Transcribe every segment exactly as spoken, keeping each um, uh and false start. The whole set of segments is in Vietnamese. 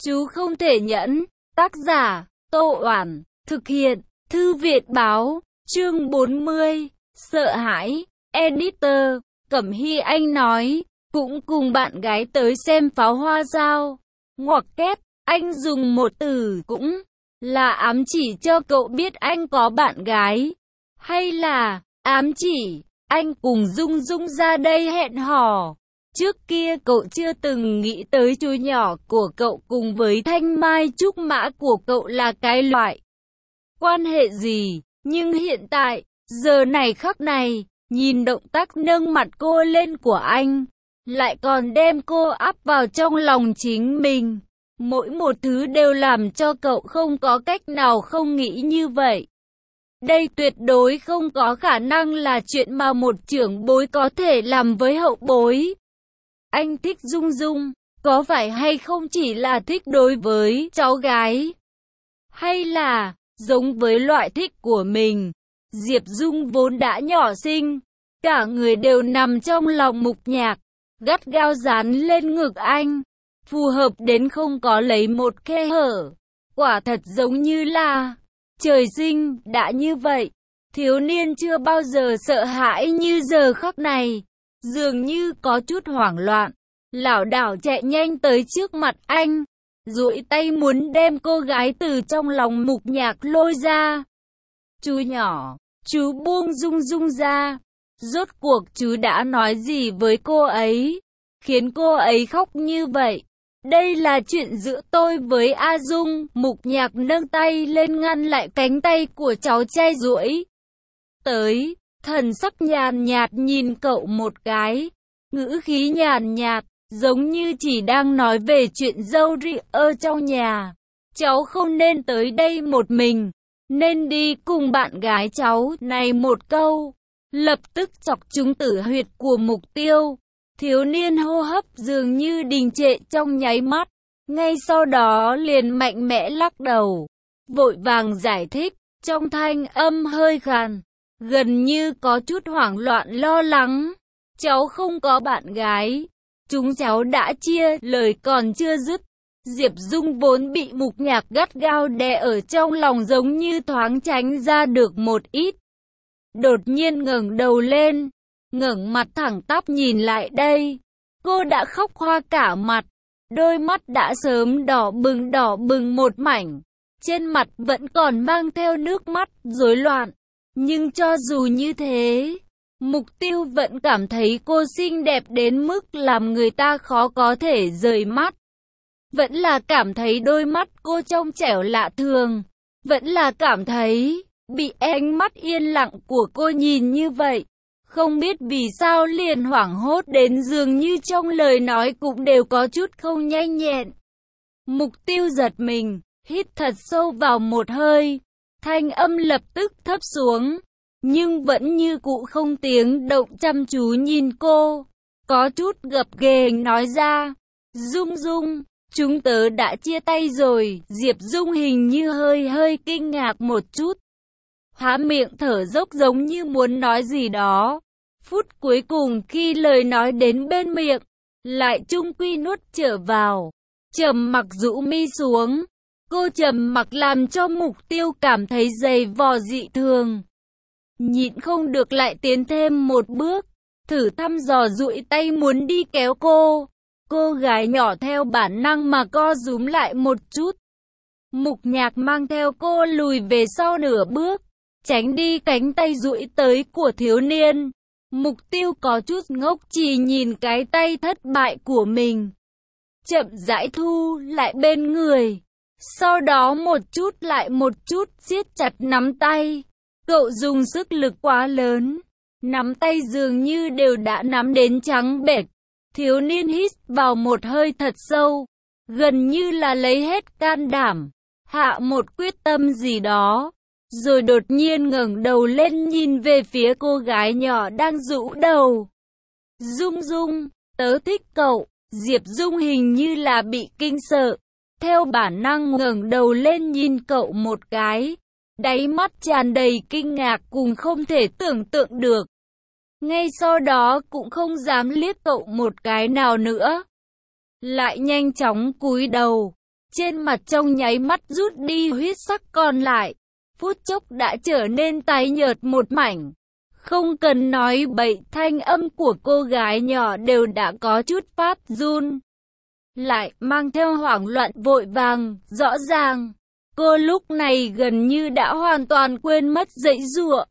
Chú không thể nhẫn. Tác giả, Tô Oản. Thực hiện, Thư viện báo. Chương bốn mươi. Sợ hãi. Editor, Cẩm Hy Anh nói, cũng cùng bạn gái tới xem pháo hoa sao? Ngoặc kép, anh dùng một từ cũng là ám chỉ cho cậu biết anh có bạn gái. Hay là ám chỉ anh cùng Dung Dung ra đây hẹn hò? Trước kia cậu chưa từng nghĩ tới chú nhỏ của cậu cùng với thanh mai trúc mã của cậu là cái loại quan hệ gì. Nhưng hiện tại, giờ này khắc này, nhìn động tác nâng mặt cô lên của anh, lại còn đem cô áp vào trong lòng chính mình. Mỗi một thứ đều làm cho cậu không có cách nào không nghĩ như vậy. Đây tuyệt đối không có khả năng là chuyện mà một trưởng bối có thể làm với hậu bối. Anh thích Dung Dung, có phải hay không chỉ là thích đối với cháu gái? Hay là, giống với loại thích của mình, Diệp Dung vốn đã nhỏ xinh, cả người đều nằm trong lòng Mục Nhạc, gắt gao dán lên ngực anh, phù hợp đến không có lấy một khe hở. Quả thật giống như là trời sinh đã như vậy. Thiếu niên chưa bao giờ sợ hãi như giờ khắc này, dường như có chút hoảng loạn, lảo đảo chạy nhanh tới trước mặt anh, duỗi tay muốn đem cô gái từ trong lòng Mục Nhạc lôi ra. Chú nhỏ, chú buông Dung Dung ra. Rốt cuộc chú đã nói gì với cô ấy, khiến cô ấy khóc như vậy? Đây là chuyện giữa tôi với A Dung. Mục Nhạc nâng tay lên ngăn lại cánh tay của cháu trai duỗi tới, thần sắc nhàn nhạt nhìn cậu một cái, ngữ khí nhàn nhạt, giống như chỉ đang nói về chuyện dâu ri ở trong nhà. Cháu không nên tới đây một mình, nên đi cùng bạn gái cháu. Này một câu, lập tức chọc trúng tử huyệt của Mục Tiêu. Thiếu niên hô hấp dường như đình trệ trong nháy mắt, ngay sau đó liền mạnh mẽ lắc đầu, vội vàng giải thích, trong thanh âm hơi khàn, gần như có chút hoảng loạn lo lắng. Cháu không có bạn gái, chúng cháu đã chia. Lời còn chưa dứt, Diệp Dung vốn bị Mục Nhạc gắt gao đè ở trong lòng giống như thoáng tránh ra được một ít. Đột nhiên ngẩng đầu lên, ngẩng mặt thẳng tắp nhìn lại đây. Cô đã khóc hoa cả mặt, đôi mắt đã sớm đỏ bừng đỏ bừng một mảnh, trên mặt vẫn còn mang theo nước mắt rối loạn. Nhưng cho dù như thế, Mục Tiêu vẫn cảm thấy cô xinh đẹp đến mức làm người ta khó có thể rời mắt. Vẫn là cảm thấy đôi mắt cô trong trẻo lạ thường, vẫn là cảm thấy bị ánh mắt yên lặng của cô nhìn như vậy. Không biết vì sao liền hoảng hốt đến dường như trong lời nói cũng đều có chút không nhanh nhẹn. Mục Tiêu giật mình, hít thật sâu vào một hơi, thanh âm lập tức thấp xuống, nhưng vẫn như cũ không tiếng động chăm chú nhìn cô, có chút gập ghềnh nói ra, Dung Dung, chúng tớ đã chia tay rồi. Diệp Dung hình như hơi hơi kinh ngạc một chút, há miệng thở dốc giống như muốn nói gì đó. Phút cuối cùng khi lời nói đến bên miệng, lại chung quy nuốt trở vào, trầm mặc rũ mi xuống. Cô trầm mặc làm cho Mục Tiêu cảm thấy dày vò dị thường, nhịn không được lại tiến thêm một bước, thử thăm dò duỗi tay muốn đi kéo cô. Cô gái nhỏ theo bản năng mà co rúm lại một chút. Mục Nhạc mang theo cô lùi về sau nửa bước, tránh đi cánh tay duỗi tới của thiếu niên. Mục Tiêu có chút ngốc chỉ nhìn cái tay thất bại của mình, chậm rãi thu lại bên người, sau đó một chút lại một chút siết chặt nắm tay. Cậu dùng sức lực quá lớn, nắm tay dường như đều đã nắm đến trắng bệch. Thiếu niên hít vào một hơi thật sâu, gần như là lấy hết can đảm, hạ một quyết tâm gì đó, rồi đột nhiên ngẩng đầu lên nhìn về phía cô gái nhỏ đang rũ đầu. Dung Dung, tớ thích cậu. Diệp Dung hình như là bị kinh sợ, theo bản năng ngẩng đầu lên nhìn cậu một cái, đáy mắt tràn đầy kinh ngạc cùng không thể tưởng tượng được. Ngay sau đó cũng không dám liếc cậu một cái nào nữa, lại nhanh chóng cúi đầu, trên mặt trong nháy mắt rút đi huyết sắc còn lại, phút chốc đã trở nên tái nhợt một mảnh. Không cần nói bậy, thanh âm của cô gái nhỏ đều đã có chút phát run, lại mang theo hoảng loạn vội vàng. Rõ ràng, cô lúc này gần như đã hoàn toàn quên mất giãy giụa.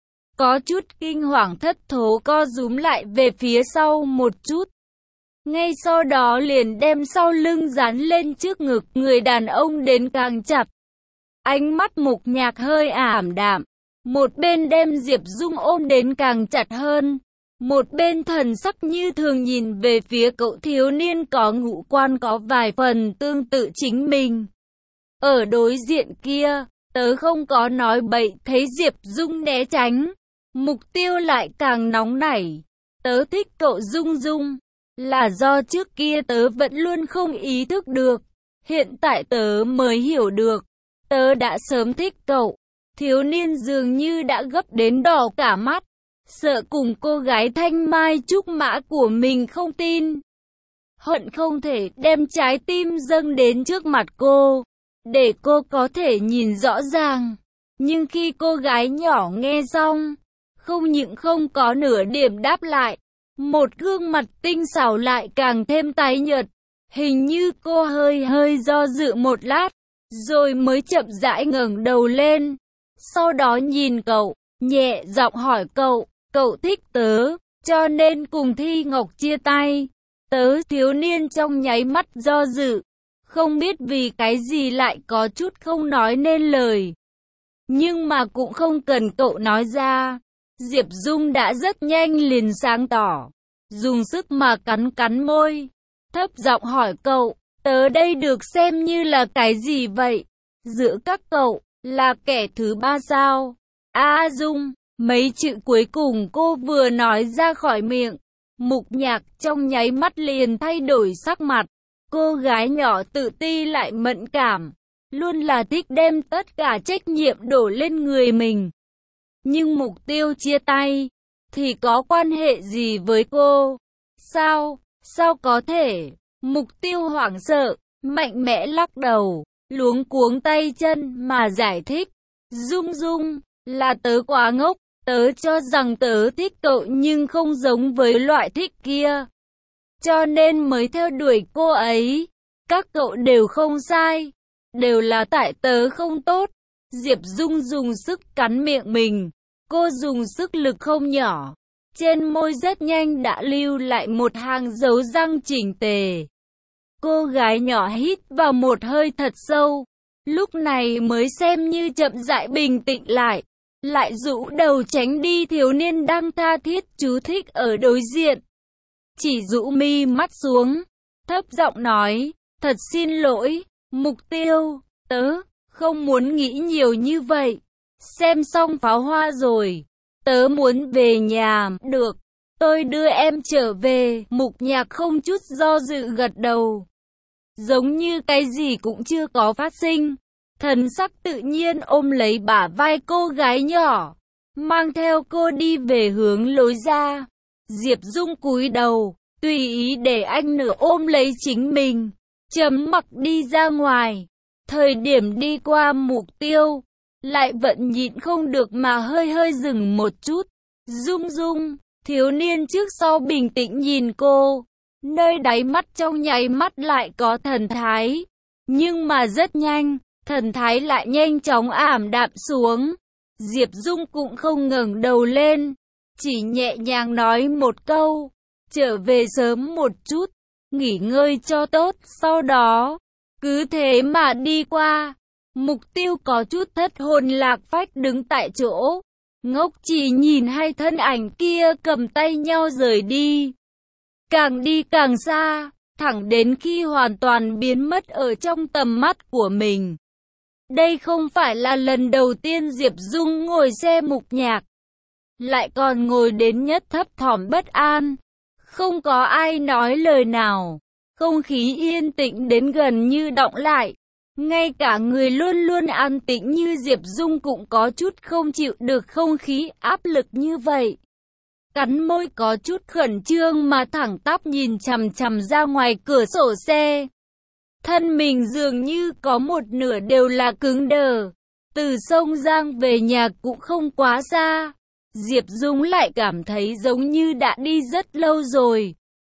Có chút kinh hoàng thất thố co rúm lại về phía sau một chút. Ngay sau đó liền đem sau lưng dán lên trước ngực người đàn ông đến càng chặt. Ánh mắt Mục Nhạc hơi ảm đạm, một bên đem Diệp Dung ôm đến càng chặt hơn, một bên thần sắc như thường nhìn về phía cậu thiếu niên có ngũ quan có vài phần tương tự chính mình. Ở đối diện kia, tớ không có nói bậy, thấy Diệp Dung né tránh, mục tiêu lại càng nóng nảy. Tớ thích cậu Dung Dung, là do trước kia tớ vẫn luôn không ý thức được, hiện tại tớ mới hiểu được, tớ đã sớm thích cậu. Thiếu niên dường như đã gấp đến đỏ cả mắt, sợ cùng cô gái thanh mai trúc mã của mình không tin. Hận không thể đem trái tim dâng đến trước mặt cô, để cô có thể nhìn rõ ràng. Nhưng khi cô gái nhỏ nghe xong, không những không có nửa điểm đáp lại, một gương mặt tinh xảo lại càng thêm tái nhợt. Hình như cô hơi hơi do dự một lát, rồi mới chậm rãi ngẩng đầu lên. Sau đó nhìn cậu, nhẹ giọng hỏi cậu, cậu thích tớ, cho nên cùng Thi Ngọc chia tay. Tớ thiếu niên trong nháy mắt do dự, không biết vì cái gì lại có chút không nói nên lời. Nhưng mà cũng không cần cậu nói ra. Diệp Dung đã rất nhanh liền sáng tỏ, dùng sức mà cắn cắn môi, thấp giọng hỏi cậu, tớ đây được xem như là cái gì vậy? Giữa các cậu, là kẻ thứ ba sao? A Dung, mấy chữ cuối cùng cô vừa nói ra khỏi miệng, Mục Nhạc trong nháy mắt liền thay đổi sắc mặt. Cô gái nhỏ tự ti lại mẫn cảm, luôn là thích đem tất cả trách nhiệm đổ lên người mình. Nhưng mục tiêu chia tay, thì có quan hệ gì với cô? Sao, sao có thể? Mục tiêu hoảng sợ, mạnh mẽ lắc đầu, luống cuống tay chân mà giải thích. Dung Dung, là tớ quá ngốc, tớ cho rằng tớ thích cậu nhưng không giống với loại thích kia, cho nên mới theo đuổi cô ấy. Các cậu đều không sai, đều là tại tớ không tốt. Diệp Dung dùng sức cắn miệng mình, cô dùng sức lực không nhỏ, trên môi rất nhanh đã lưu lại một hàng dấu răng chỉnh tề. Cô gái nhỏ hít vào một hơi thật sâu, lúc này mới xem như chậm rãi bình tĩnh lại, lại rũ đầu tránh đi thiếu niên đang tha thiết chú thích ở đối diện. Chỉ rũ mi mắt xuống, thấp giọng nói, thật xin lỗi, Mục Tiêu, tớ không muốn nghĩ nhiều như vậy. Xem xong pháo hoa rồi, tớ muốn về nhà. Được, tôi đưa em trở về. Mục Nhạc không chút do dự gật đầu, giống như cái gì cũng chưa có phát sinh, thần sắc tự nhiên ôm lấy bả vai cô gái nhỏ, mang theo cô đi về hướng lối ra. Diệp Dung cúi đầu, tùy ý để anh nửa ôm lấy chính mình, chấm mặc đi ra ngoài. Thời điểm đi qua Mục Tiêu, lại vẫn nhịn không được mà hơi hơi dừng một chút. Dung Dung, thiếu niên trước sau bình tĩnh nhìn cô, nơi đáy mắt trong nháy mắt lại có thần thái, nhưng mà rất nhanh, thần thái lại nhanh chóng ảm đạm xuống. Diệp Dung cũng không ngẩng đầu lên, chỉ nhẹ nhàng nói một câu, trở về sớm một chút, nghỉ ngơi cho tốt. Sau đó, cứ thế mà đi qua. Mục Tiêu có chút thất hồn lạc phách đứng tại chỗ, ngốc chỉ nhìn hai thân ảnh kia cầm tay nhau rời đi. Càng đi càng xa, thẳng đến khi hoàn toàn biến mất ở trong tầm mắt của mình. Đây không phải là lần đầu tiên Diệp Dung ngồi xe Mục Nhạc, lại còn ngồi đến nhất thấp thỏm bất an. Không có ai nói lời nào, không khí yên tĩnh đến gần như đọng lại. Ngay cả người luôn luôn an tĩnh như Diệp Dung cũng có chút không chịu được không khí áp lực như vậy. Cắn môi có chút khẩn trương mà thẳng tắp nhìn chằm chằm ra ngoài cửa sổ xe. thân mình dường như có một nửa đều là cứng đờ. Từ sông Giang về nhà cũng không quá xa. Diệp Dung lại cảm thấy giống như đã đi rất lâu rồi.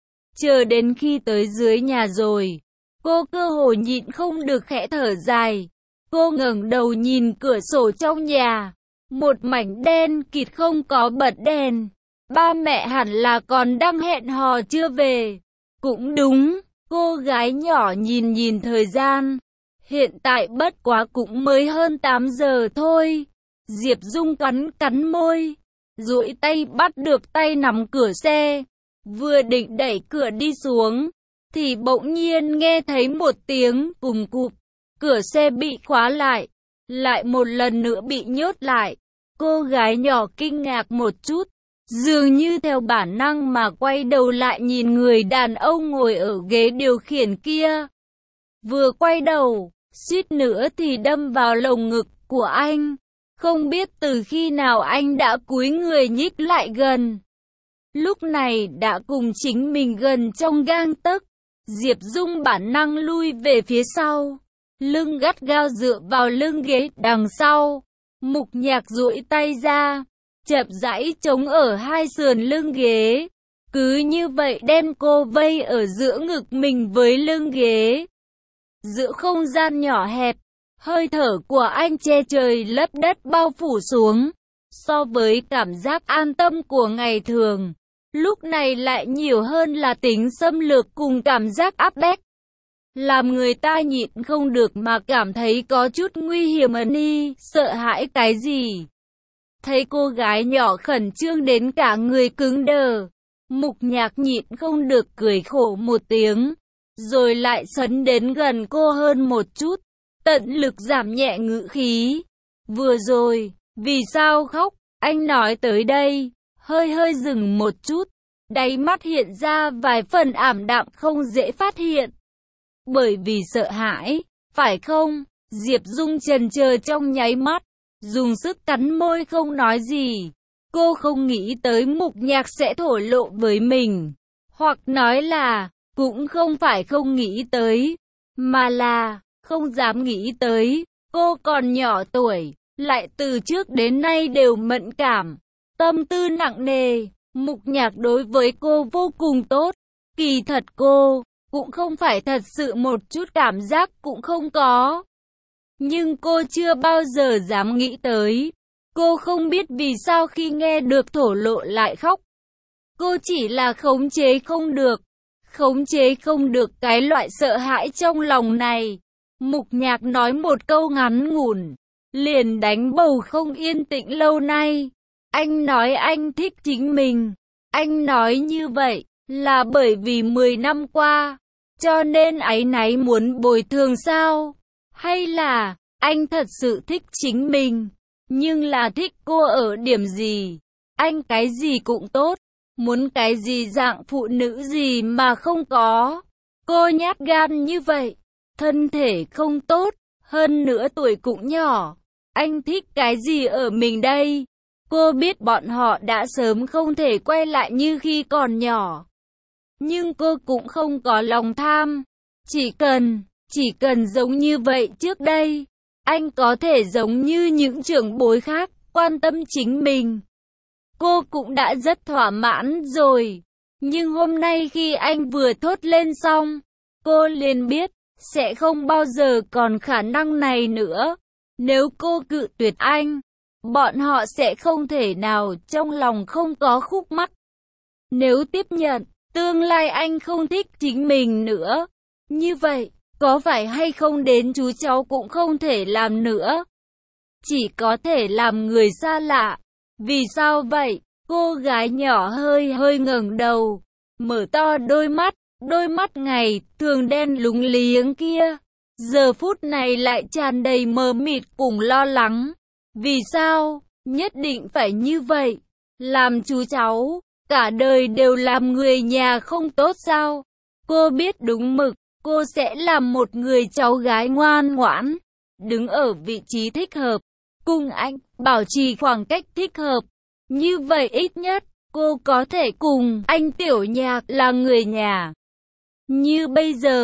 Chờ đến khi tới dưới nhà rồi, cô cơ hồ nhịn không được khẽ thở dài. Cô ngẩng đầu nhìn cửa sổ trong nhà. Một mảnh đen kịt không có bật đèn. Ba mẹ hẳn là còn đang hẹn hò chưa về. Cũng đúng, cô gái nhỏ nhìn nhìn thời gian. Hiện tại bất quá cũng mới hơn tám giờ thôi. Diệp Dung cắn cắn môi, duỗi tay bắt được tay nắm cửa xe. Vừa định đẩy cửa đi xuống, thì bỗng nhiên nghe thấy một tiếng cùm cụp. Cửa xe bị khóa lại, lại một lần nữa bị nhốt lại. Cô gái nhỏ kinh ngạc một chút, dường như theo bản năng mà quay đầu lại nhìn người đàn ông ngồi ở ghế điều khiển kia. Vừa quay đầu, suýt nữa thì đâm vào lồng ngực của anh. Không biết từ khi nào anh đã cúi người nhích lại gần. Lúc này đã cùng chính mình gần trong gang tấc. Diệp Dung bản năng lui về phía sau, lưng gắt gao dựa vào lưng ghế đằng sau. Mục Nhạc duỗi tay ra, chậm rãi chống ở hai sườn lưng ghế. Cứ như vậy đem cô vây ở giữa ngực mình với lưng ghế. Giữa không gian nhỏ hẹp, hơi thở của anh che trời lấp đất bao phủ xuống. So với cảm giác an tâm của ngày thường, lúc này lại nhiều hơn là tính xâm lược cùng cảm giác áp bách. Làm người ta nhịn không được mà cảm thấy có chút nguy hiểm ẩn đi, sợ hãi cái gì. Thấy cô gái nhỏ khẩn trương đến cả người cứng đờ, Mục Nhạc nhịn không được cười khổ một tiếng, rồi lại sấn đến gần cô hơn một chút, tận lực giảm nhẹ ngữ khí. Vừa rồi, vì sao khóc? Anh nói tới đây, hơi hơi dừng một chút, đáy mắt hiện ra vài phần ảm đạm không dễ phát hiện. Bởi vì sợ hãi, phải không? Diệp Dung chần chờ trong nháy mắt, dùng sức cắn môi không nói gì. Cô không nghĩ tới Mục Nhạc sẽ thổ lộ với mình. Hoặc nói là, cũng không phải không nghĩ tới, mà là, không dám nghĩ tới. Cô còn nhỏ tuổi, lại từ trước đến nay đều mẫn cảm, tâm tư nặng nề. Mục Nhạc đối với cô vô cùng tốt. Kỳ thật cô cũng không phải thật sự một chút cảm giác cũng không có. Nhưng cô chưa bao giờ dám nghĩ tới. Cô không biết vì sao khi nghe được thổ lộ lại khóc. Cô chỉ là khống chế không được. Khống chế không được cái loại sợ hãi trong lòng này. Mục Nhạc nói một câu ngắn ngủn, liền đánh bầu không yên tĩnh lâu nay. Anh nói anh thích chính mình. Anh nói như vậy là bởi vì mười năm qua, cho nên áy náy muốn bồi thường sao? Hay là anh thật sự thích chính mình, nhưng là thích cô ở điểm gì? Anh cái gì cũng tốt, muốn cái gì dạng phụ nữ gì mà không có. Cô nhát gan như vậy, thân thể không tốt, hơn nữa tuổi cũng nhỏ. Anh thích cái gì ở mình đây? Cô biết bọn họ đã sớm không thể quay lại như khi còn nhỏ. Nhưng cô cũng không có lòng tham. Chỉ cần, chỉ cần giống như vậy trước đây, anh có thể giống như những trưởng bối khác, quan tâm chính mình. Cô cũng đã rất thỏa mãn rồi. Nhưng hôm nay khi anh vừa thốt lên xong, cô liền biết, sẽ không bao giờ còn khả năng này nữa. Nếu cô cự tuyệt anh, bọn họ sẽ không thể nào trong lòng không có khúc mắc. Nếu tiếp nhận, tương lai anh không thích chính mình nữa. Như vậy, có phải hay không đến chú cháu cũng không thể làm nữa. Chỉ có thể làm người xa lạ. Vì sao vậy? Cô gái nhỏ hơi hơi ngẩng đầu, mở to đôi mắt, đôi mắt ngày thường đen lúng liếng kia. Giờ phút này lại tràn đầy mờ mịt cùng lo lắng. Vì sao? Nhất định phải như vậy. Làm chú cháu, cả đời đều làm người nhà không tốt sao? Cô biết đúng mực, cô sẽ làm một người cháu gái ngoan ngoãn, đứng ở vị trí thích hợp, cùng anh, bảo trì khoảng cách thích hợp. Như vậy ít nhất, cô có thể cùng anh Tiểu Nhạc là người nhà. Như bây giờ,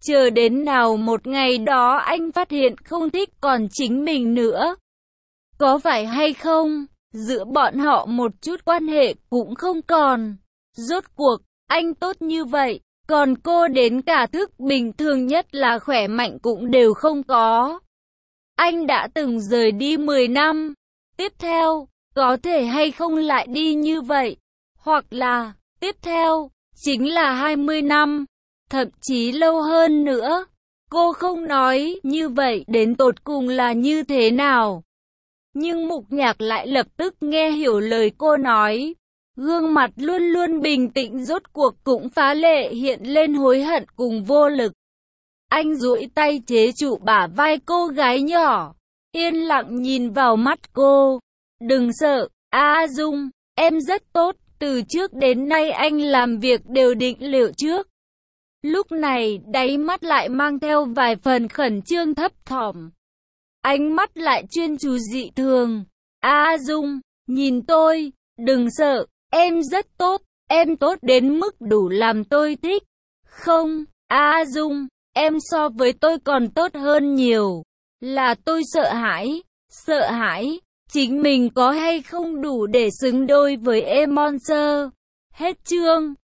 Chờ đến nào một ngày đó anh phát hiện không thích còn chính mình nữa. Có phải hay không? Giữa bọn họ một chút quan hệ cũng không còn. Rốt cuộc, anh tốt như vậy, còn cô đến cả thức bình thường nhất là khỏe mạnh cũng đều không có. Anh đã từng rời đi mười năm. Tiếp theo, có thể hay không lại đi như vậy? Hoặc là, tiếp theo, chính là hai mươi năm, thậm chí lâu hơn nữa. Cô không nói như vậy đến tột cùng là như thế nào. Nhưng Mục Nhạc lại lập tức nghe hiểu lời cô nói. Gương mặt luôn luôn bình tĩnh rốt cuộc cũng phá lệ hiện lên hối hận cùng vô lực. Anh duỗi tay chế trụ bả vai cô gái nhỏ, yên lặng nhìn vào mắt cô. Đừng sợ, A Dung, em rất tốt, từ trước đến nay anh làm việc đều định liệu trước. Lúc này đáy mắt lại mang theo vài phần khẩn trương thấp thỏm. Ánh mắt lại chuyên chú dị thường. A Dung, nhìn tôi, đừng sợ, em rất tốt, em tốt đến mức đủ làm tôi thích. Không, A Dung, em so với tôi còn tốt hơn nhiều. Là tôi sợ hãi, sợ hãi, chính mình có hay không đủ để xứng đôi với em Monster. Hết chương.